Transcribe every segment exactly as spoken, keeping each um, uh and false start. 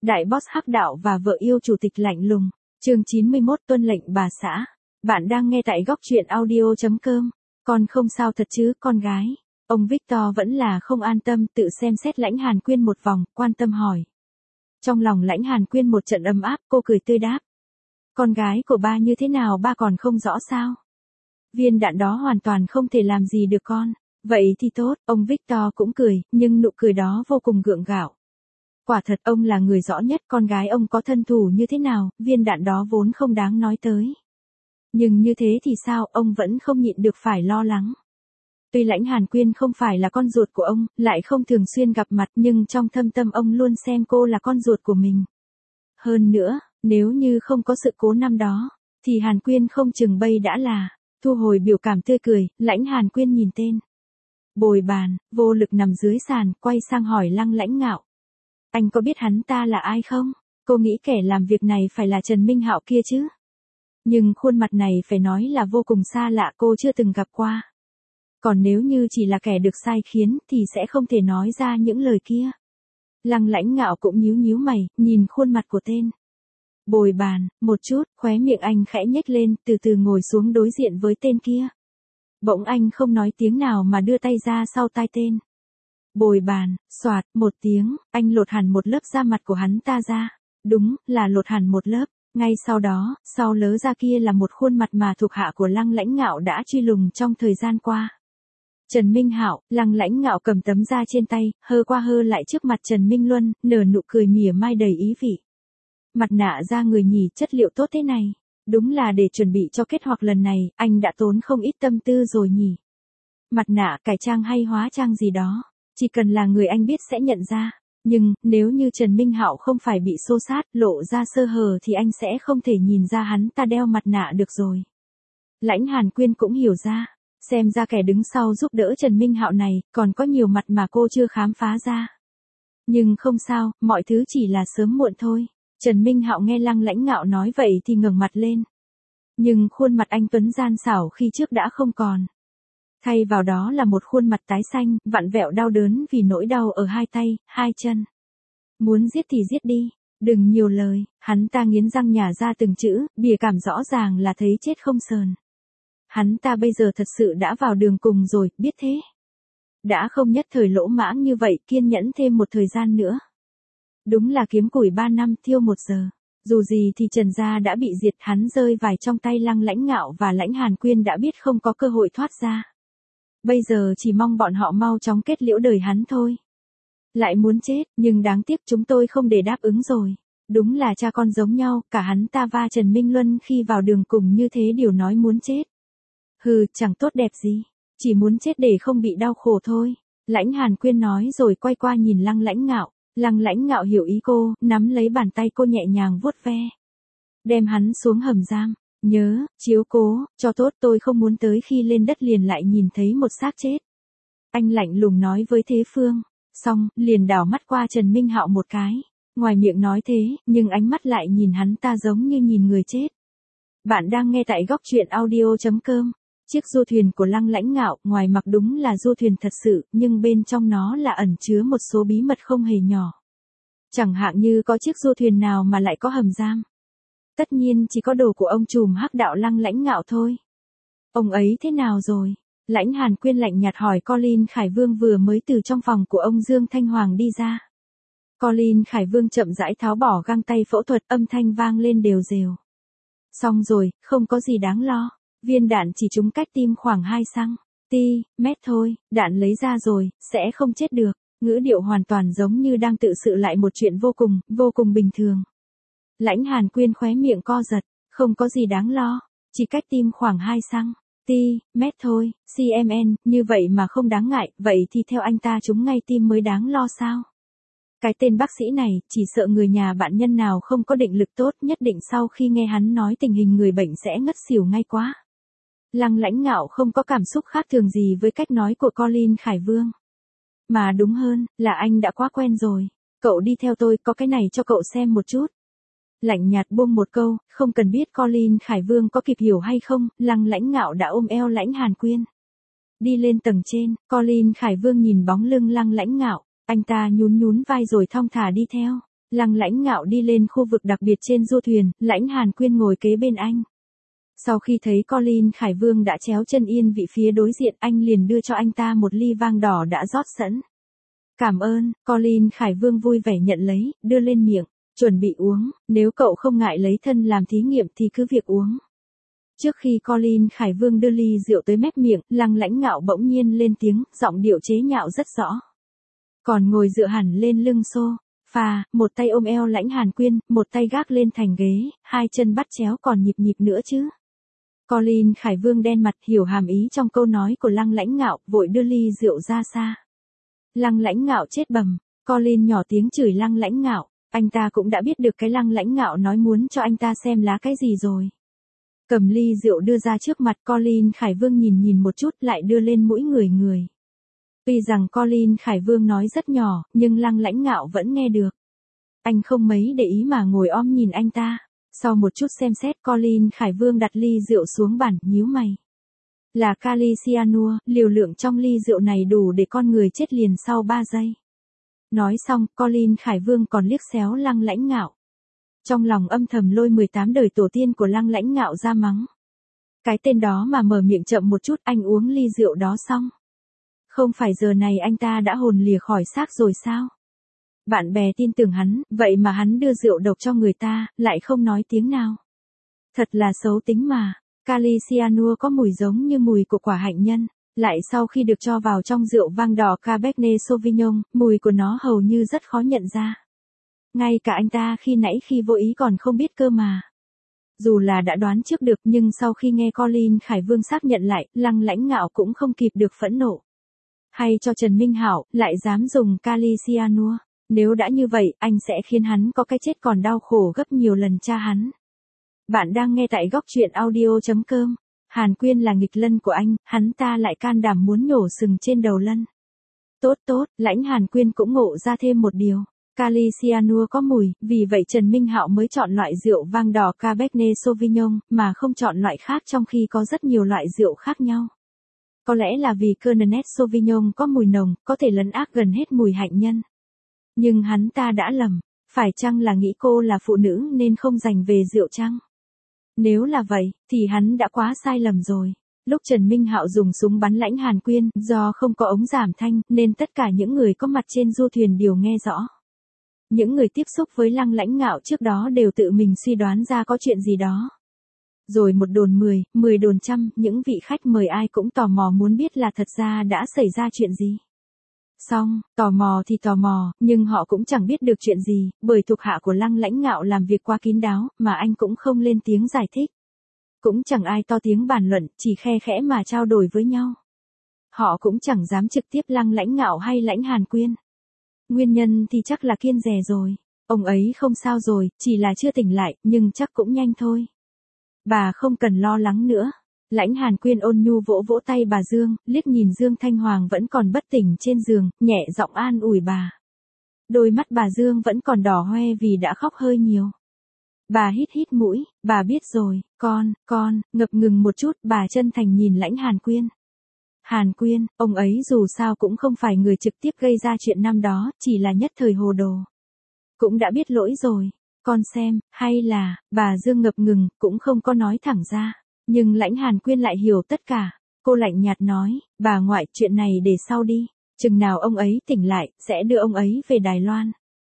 Đại boss hắc đạo và vợ yêu chủ tịch lạnh lùng. Chương chín mươi mốt tuân lệnh bà xã. Bạn đang nghe tại góc truyện audio chấm com. Con không sao thật chứ, con gái. Ông Victor vẫn là không an tâm, tự xem xét Lãnh Hàn Quyên một vòng, quan tâm hỏi. Trong lòng Lãnh Hàn Quyên một trận ấm áp, cô cười tươi đáp. Con gái của ba như thế nào ba còn không rõ sao? Viên đạn đó hoàn toàn không thể làm gì được con. Vậy thì tốt, ông Victor cũng cười, nhưng nụ cười đó vô cùng gượng gạo. Quả thật ông là người rõ nhất con gái ông có thân thủ như thế nào, viên đạn đó vốn không đáng nói tới. Nhưng như thế thì sao, ông vẫn không nhịn được phải lo lắng. Tuy Lãnh Hàn Quyên không phải là con ruột của ông, lại không thường xuyên gặp mặt nhưng trong thâm tâm ông luôn xem cô là con ruột của mình. Hơn nữa, nếu như không có sự cố năm đó, thì Hàn Quyên không chừng bây đã là, thu hồi biểu cảm tươi cười, Lãnh Hàn Quyên nhìn tên. Bồi bàn, vô lực nằm dưới sàn, quay sang hỏi Lăng Lãnh Ngạo. Anh có biết hắn ta là ai không? Cô nghĩ kẻ làm việc này phải là Trần Minh Hạo kia chứ? Nhưng khuôn mặt này phải nói là vô cùng xa lạ, cô chưa từng gặp qua. Còn nếu như chỉ là kẻ được sai khiến thì sẽ không thể nói ra những lời kia. Lăng Lãnh Ngạo cũng nhíu nhíu mày, nhìn khuôn mặt của tên. Bồi bàn, một chút, khóe miệng anh khẽ nhếch lên, từ từ ngồi xuống đối diện với tên kia. Bỗng anh không nói tiếng nào mà đưa tay ra sau tai tên. Bồi bàn, xoạt, một tiếng, anh lột hẳn một lớp da mặt của hắn ta ra. Đúng, là lột hẳn một lớp. Ngay sau đó, sau lớ da kia là một khuôn mặt mà thuộc hạ của Lăng Lãnh Ngạo đã truy lùng trong thời gian qua. Trần Minh Hạo, Lăng Lãnh Ngạo cầm tấm da trên tay, hơ qua hơ lại trước mặt Trần Minh Luân, nở nụ cười mỉa mai đầy ý vị. Mặt nạ da người nhỉ, chất liệu tốt thế này. Đúng là để chuẩn bị cho kết hoạt lần này, anh đã tốn không ít tâm tư rồi nhỉ. Mặt nạ, cải trang hay hóa trang gì đó, chỉ cần là người anh biết sẽ nhận ra. Nhưng, nếu như Trần Minh Hạo không phải bị xô sát, lộ ra sơ hở thì anh sẽ không thể nhìn ra hắn ta đeo mặt nạ được rồi. Lãnh Hàn Quyên cũng hiểu ra, xem ra kẻ đứng sau giúp đỡ Trần Minh Hạo này, còn có nhiều mặt mà cô chưa khám phá ra. Nhưng không sao, mọi thứ chỉ là sớm muộn thôi. Trần Minh Hạo nghe Lăng Lãnh Ngạo nói vậy thì ngẩng mặt lên. Nhưng khuôn mặt anh tuấn gian xảo khi trước đã không còn. Thay vào đó là một khuôn mặt tái xanh, vặn vẹo đau đớn vì nỗi đau ở hai tay, hai chân. Muốn giết thì giết đi, đừng nhiều lời, hắn ta nghiến răng nhả ra từng chữ, bìa cảm rõ ràng là thấy chết không sờn. Hắn ta bây giờ thật sự đã vào đường cùng rồi, biết thế. Đã không nhất thời lỗ mãng như vậy, kiên nhẫn thêm một thời gian nữa. Đúng là kiếm củi ba năm thiêu một giờ. Dù gì thì Trần gia đã bị diệt, hắn rơi vài trong tay Lăng Lãnh Ngạo và Lãnh Hàn Quyên đã biết không có cơ hội thoát ra. Bây giờ chỉ mong bọn họ mau chóng kết liễu đời hắn thôi. Lại muốn chết, nhưng đáng tiếc chúng tôi không để đáp ứng rồi. Đúng là cha con giống nhau, cả hắn ta và Trần Minh Luân khi vào đường cùng như thế đều nói muốn chết. Hừ, chẳng tốt đẹp gì, chỉ muốn chết để không bị đau khổ thôi. Lãnh Hàn Quyên nói rồi quay qua nhìn Lăng Lãnh Ngạo. Lăng Lãnh Ngạo hiểu ý cô, nắm lấy bàn tay cô nhẹ nhàng vuốt ve. Đem hắn xuống hầm giam. Nhớ, chiếu cố, cho tốt, tôi không muốn tới khi lên đất liền lại nhìn thấy một xác chết. Anh lạnh lùng nói với Thế Phương. Xong, liền đảo mắt qua Trần Minh Hạo một cái. Ngoài miệng nói thế, nhưng ánh mắt lại nhìn hắn ta giống như nhìn người chết. Bạn đang nghe tại góc truyện audio chấm com. Chiếc du thuyền của Lăng Lãnh Ngạo, ngoài mặc đúng là du thuyền thật sự, nhưng bên trong nó là ẩn chứa một số bí mật không hề nhỏ. Chẳng hạn như có chiếc du thuyền nào mà lại có hầm giam. Tất nhiên chỉ có đồ của ông trùm hắc đạo Lăng Lãnh Ngạo thôi. Ông ấy thế nào rồi? Lãnh Hàn Quyên lạnh nhạt hỏi. Colin Khải Vương vừa mới từ trong phòng của ông Dương Thanh Hoàng đi ra. Colin Khải Vương chậm rãi tháo bỏ găng tay phẫu thuật, âm thanh vang lên đều rều. Xong rồi, không có gì đáng lo. Viên đạn chỉ trúng cách tim khoảng hai xăng-ti-mét thôi, đạn lấy ra rồi, sẽ không chết được. Ngữ điệu hoàn toàn giống như đang tự sự lại một chuyện vô cùng, vô cùng bình thường. Lãnh Hàn Quyên khóe miệng co giật, không có gì đáng lo, chỉ cách tim khoảng hai xăng-ti-mét thôi, cm, như vậy mà không đáng ngại, vậy thì theo anh ta trúng ngay tim mới đáng lo sao? Cái tên bác sĩ này, chỉ sợ người nhà bạn nhân nào không có định lực tốt, nhất định sau khi nghe hắn nói tình hình người bệnh sẽ ngất xỉu ngay quá. Lăng Lãnh Ngạo không có cảm xúc khác thường gì với cách nói của Colin Khải Vương. Mà đúng hơn, là anh đã quá quen rồi. Cậu đi theo tôi, có cái này cho cậu xem một chút. Lạnh nhạt buông một câu, không cần biết Colin Khải Vương có kịp hiểu hay không, Lăng Lãnh Ngạo đã ôm eo Lãnh Hàn Quyên. Đi lên tầng trên, Colin Khải Vương nhìn bóng lưng Lăng Lãnh Ngạo, anh ta nhún nhún vai rồi thong thả đi theo. Lăng Lãnh Ngạo đi lên khu vực đặc biệt trên du thuyền, Lãnh Hàn Quyên ngồi kế bên anh. Sau khi thấy Colin Khải Vương đã chéo chân yên vị phía đối diện, anh liền đưa cho anh ta một ly vang đỏ đã rót sẵn. Cảm ơn, Colin Khải Vương vui vẻ nhận lấy, đưa lên miệng, chuẩn bị uống, nếu cậu không ngại lấy thân làm thí nghiệm thì cứ việc uống. Trước khi Colin Khải Vương đưa ly rượu tới mép miệng, Lăng Lãnh Ngạo bỗng nhiên lên tiếng, giọng điệu chế nhạo rất rõ. Còn ngồi dựa hẳn lên lưng xô. Phà, một tay ôm eo Lãnh Hàn Quyên, một tay gác lên thành ghế, hai chân bắt chéo còn nhịp nhịp nữa chứ. Colin Khải Vương đen mặt hiểu hàm ý trong câu nói của Lăng Lãnh Ngạo, vội đưa ly rượu ra xa. Lăng Lãnh Ngạo chết bầm, Colin nhỏ tiếng chửi Lăng Lãnh Ngạo, anh ta cũng đã biết được cái Lăng Lãnh Ngạo nói muốn cho anh ta xem lá cái gì rồi. Cầm ly rượu đưa ra trước mặt Colin Khải Vương nhìn nhìn một chút lại đưa lên mũi người người. Tuy rằng Colin Khải Vương nói rất nhỏ, nhưng Lăng Lãnh Ngạo vẫn nghe được. Anh không mấy để ý mà ngồi om nhìn anh ta. Sau một chút xem xét, Colin Khải Vương đặt ly rượu xuống bàn, nhíu mày. Là kali cyanua, liều lượng trong ly rượu này đủ để con người chết liền sau ba giây. Nói xong, Colin Khải Vương còn liếc xéo Lăng Lãnh Ngạo. Trong lòng âm thầm lôi mười tám đời tổ tiên của Lăng Lãnh Ngạo ra mắng. Cái tên đó mà mở miệng chậm một chút, anh uống ly rượu đó xong. Không phải giờ này anh ta đã hồn lìa khỏi xác rồi sao? Bạn bè tin tưởng hắn, vậy mà hắn đưa rượu độc cho người ta, lại không nói tiếng nào. Thật là xấu tính mà, kali cyanua có mùi giống như mùi của quả hạnh nhân, lại sau khi được cho vào trong rượu vang đỏ Cabernet Sauvignon, mùi của nó hầu như rất khó nhận ra. Ngay cả anh ta khi nãy khi vô ý còn không biết cơ mà. Dù là đã đoán trước được nhưng sau khi nghe Colin Khải Vương xác nhận lại, Lăng Lãnh Ngạo cũng không kịp được phẫn nộ. Hay cho Trần Minh Hảo, lại dám dùng kali cyanua. Nếu đã như vậy, anh sẽ khiến hắn có cái chết còn đau khổ gấp nhiều lần cha hắn. Bạn đang nghe tại góc truyện audio chấm com. Hàn Quyên là nghịch lân của anh, hắn ta lại can đảm muốn nhổ sừng trên đầu lân. Tốt tốt, Lãnh Hàn Quyên cũng ngộ ra thêm một điều. Kali cyanua có mùi, vì vậy Trần Minh Hạo mới chọn loại rượu vang đỏ Cabernet Sauvignon, mà không chọn loại khác trong khi có rất nhiều loại rượu khác nhau. Có lẽ là vì Cabernet Sauvignon có mùi nồng, có thể lấn át gần hết mùi hạnh nhân. Nhưng hắn ta đã lầm, phải chăng là nghĩ cô là phụ nữ nên không dành về rượu chăng? Nếu là vậy, thì hắn đã quá sai lầm rồi. Lúc Trần Minh Hạo dùng súng bắn Lãnh Hàn Quyên, do không có ống giảm thanh, nên tất cả những người có mặt trên du thuyền đều nghe rõ. Những người tiếp xúc với Lăng Lãnh Ngạo trước đó đều tự mình suy đoán ra có chuyện gì đó. Rồi một đồn mười, mười đồn trăm, những vị khách mời ai cũng tò mò muốn biết là thật ra đã xảy ra chuyện gì. Xong, tò mò thì tò mò, nhưng họ cũng chẳng biết được chuyện gì, bởi thuộc hạ của Lăng Lãnh Ngạo làm việc quá kín đáo, mà anh cũng không lên tiếng giải thích. Cũng chẳng ai to tiếng bàn luận, chỉ khe khẽ mà trao đổi với nhau. Họ cũng chẳng dám trực tiếp Lăng Lãnh Ngạo hay Lãnh Hàn Quyên. Nguyên nhân thì chắc là kiêng dè rồi. Ông ấy không sao rồi, chỉ là chưa tỉnh lại, nhưng chắc cũng nhanh thôi. Bà không cần lo lắng nữa. Lãnh Hàn Quyên ôn nhu vỗ vỗ tay bà Dương, liếc nhìn Dương Thanh Hoàng vẫn còn bất tỉnh trên giường, nhẹ giọng an ủi bà. Đôi mắt bà Dương vẫn còn đỏ hoe vì đã khóc hơi nhiều. Bà hít hít mũi, bà biết rồi, con, con, ngập ngừng một chút, bà chân thành nhìn Lãnh Hàn Quyên. Hàn Quyên, ông ấy dù sao cũng không phải người trực tiếp gây ra chuyện năm đó, chỉ là nhất thời hồ đồ. Cũng đã biết lỗi rồi, con xem, hay là, bà Dương ngập ngừng, cũng không có nói thẳng ra. Nhưng Lãnh Hàn Quyên lại hiểu tất cả. Cô lạnh nhạt nói, bà ngoại, chuyện này để sau đi. Chừng nào ông ấy tỉnh lại, sẽ đưa ông ấy về Đài Loan.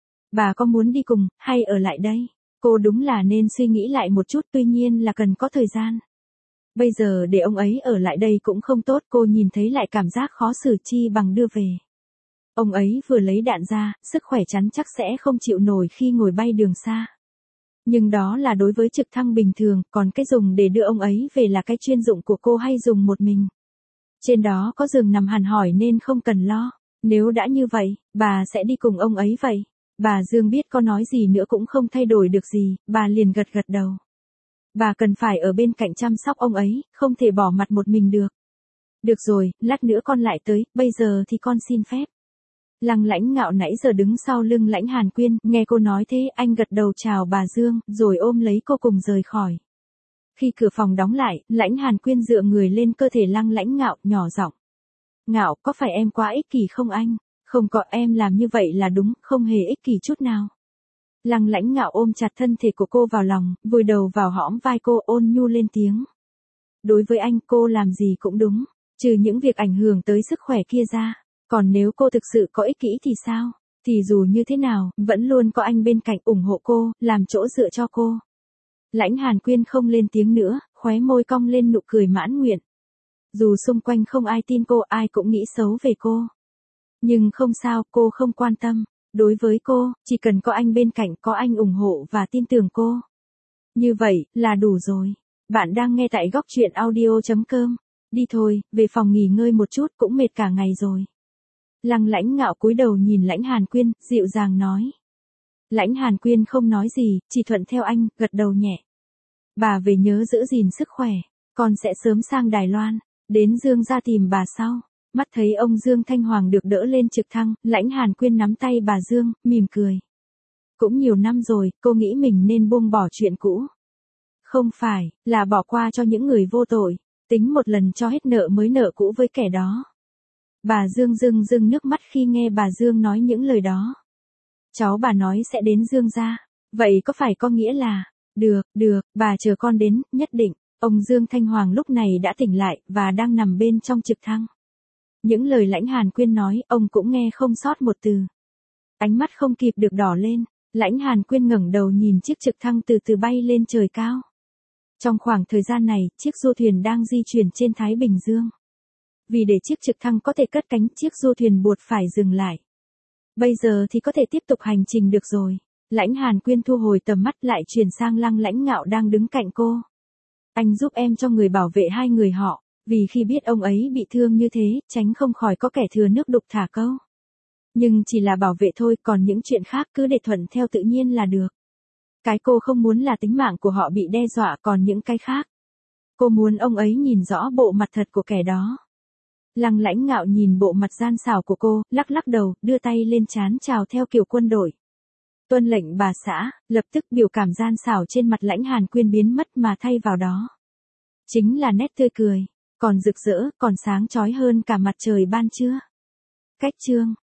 Bà có muốn đi cùng, hay ở lại đây? Cô đúng là nên suy nghĩ lại một chút, tuy nhiên là cần có thời gian. Bây giờ để ông ấy ở lại đây cũng không tốt, cô nhìn thấy lại cảm giác khó xử chi bằng đưa về. Ông ấy vừa lấy đạn ra, sức khỏe chắn chắc sẽ không chịu nổi khi ngồi bay đường xa. Nhưng đó là đối với trực thăng bình thường, còn cái dùng để đưa ông ấy về là cái chuyên dụng của cô hay dùng một mình. Trên đó có giường nằm hẳn hỏi nên không cần lo. Nếu đã như vậy, bà sẽ đi cùng ông ấy vậy. Bà Dương biết có nói gì nữa cũng không thay đổi được gì, bà liền gật gật đầu. Bà cần phải ở bên cạnh chăm sóc ông ấy, không thể bỏ mặt một mình được. Được rồi, lát nữa con lại tới, bây giờ thì con xin phép. Lăng Lãnh Ngạo nãy giờ đứng sau lưng Lãnh Hàn Quyên, nghe cô nói thế, anh gật đầu chào bà Dương, rồi ôm lấy cô cùng rời khỏi. Khi cửa phòng đóng lại, Lãnh Hàn Quyên dựa người lên cơ thể Lăng Lãnh Ngạo, nhỏ giọng. Ngạo, có phải em quá ích kỷ không anh? Không có, em làm như vậy là đúng, không hề ích kỷ chút nào. Lăng Lãnh Ngạo ôm chặt thân thể của cô vào lòng, vùi đầu vào hõm vai cô, ôn nhu lên tiếng. Đối với anh, cô làm gì cũng đúng, trừ những việc ảnh hưởng tới sức khỏe kia ra. Còn nếu cô thực sự có ích kỷ thì sao? Thì dù như thế nào, vẫn luôn có anh bên cạnh ủng hộ cô, làm chỗ dựa cho cô. Lãnh Hàn Quyên không lên tiếng nữa, khóe môi cong lên nụ cười mãn nguyện. Dù xung quanh không ai tin cô, ai cũng nghĩ xấu về cô. Nhưng không sao, cô không quan tâm. Đối với cô, chỉ cần có anh bên cạnh, có anh ủng hộ và tin tưởng cô. Như vậy, là đủ rồi. Bạn đang nghe tại góc truyện audio chấm com. Đi thôi, về phòng nghỉ ngơi một chút, cũng mệt cả ngày rồi. Lăng Lãnh Ngạo cúi đầu nhìn Lãnh Hàn Quyên, dịu dàng nói. Lãnh Hàn Quyên không nói gì, chỉ thuận theo anh, gật đầu nhẹ. Bà về nhớ giữ gìn sức khỏe, con sẽ sớm sang Đài Loan, đến Dương gia tìm bà sau. Mắt thấy ông Dương Thanh Hoàng được đỡ lên trực thăng, Lãnh Hàn Quyên nắm tay bà Dương, mỉm cười. Cũng nhiều năm rồi, cô nghĩ mình nên buông bỏ chuyện cũ. Không phải, là bỏ qua cho những người vô tội, tính một lần cho hết nợ mới nợ cũ với kẻ đó. Bà Dương rưng rưng nước mắt khi nghe bà Dương nói những lời đó. Cháu bà nói sẽ đến Dương gia, vậy có phải có nghĩa là, được, được, bà chờ con đến, nhất định. Ông Dương Thanh Hoàng lúc này đã tỉnh lại, và đang nằm bên trong trực thăng. Những lời Lãnh Hàn Quyên nói, ông cũng nghe không sót một từ. Ánh mắt không kịp được đỏ lên, Lãnh Hàn Quyên ngẩng đầu nhìn chiếc trực thăng từ từ bay lên trời cao. Trong khoảng thời gian này, chiếc du thuyền đang di chuyển trên Thái Bình Dương. Vì để chiếc trực thăng có thể cất cánh, chiếc du thuyền buộc phải dừng lại. Bây giờ thì có thể tiếp tục hành trình được rồi. Lãnh Hàn Quyên thu hồi tầm mắt lại chuyển sang Lăng Lãnh Ngạo đang đứng cạnh cô. Anh giúp em cho người bảo vệ hai người họ, vì khi biết ông ấy bị thương như thế, tránh không khỏi có kẻ thừa nước đục thả câu. Nhưng chỉ là bảo vệ thôi, còn những chuyện khác cứ để thuận theo tự nhiên là được. Cái cô không muốn là tính mạng của họ bị đe dọa, còn những cái khác. Cô muốn ông ấy nhìn rõ bộ mặt thật của kẻ đó. Lăng Lãnh Ngạo nhìn bộ mặt gian xảo của cô, lắc lắc đầu, đưa tay lên trán chào theo kiểu quân đội. Tuân lệnh bà xã, lập tức biểu cảm gian xảo trên mặt Lãnh Hàn Quyên biến mất mà thay vào đó. Chính là nét tươi cười, còn rực rỡ, còn sáng chói hơn cả mặt trời ban trưa. Cách chương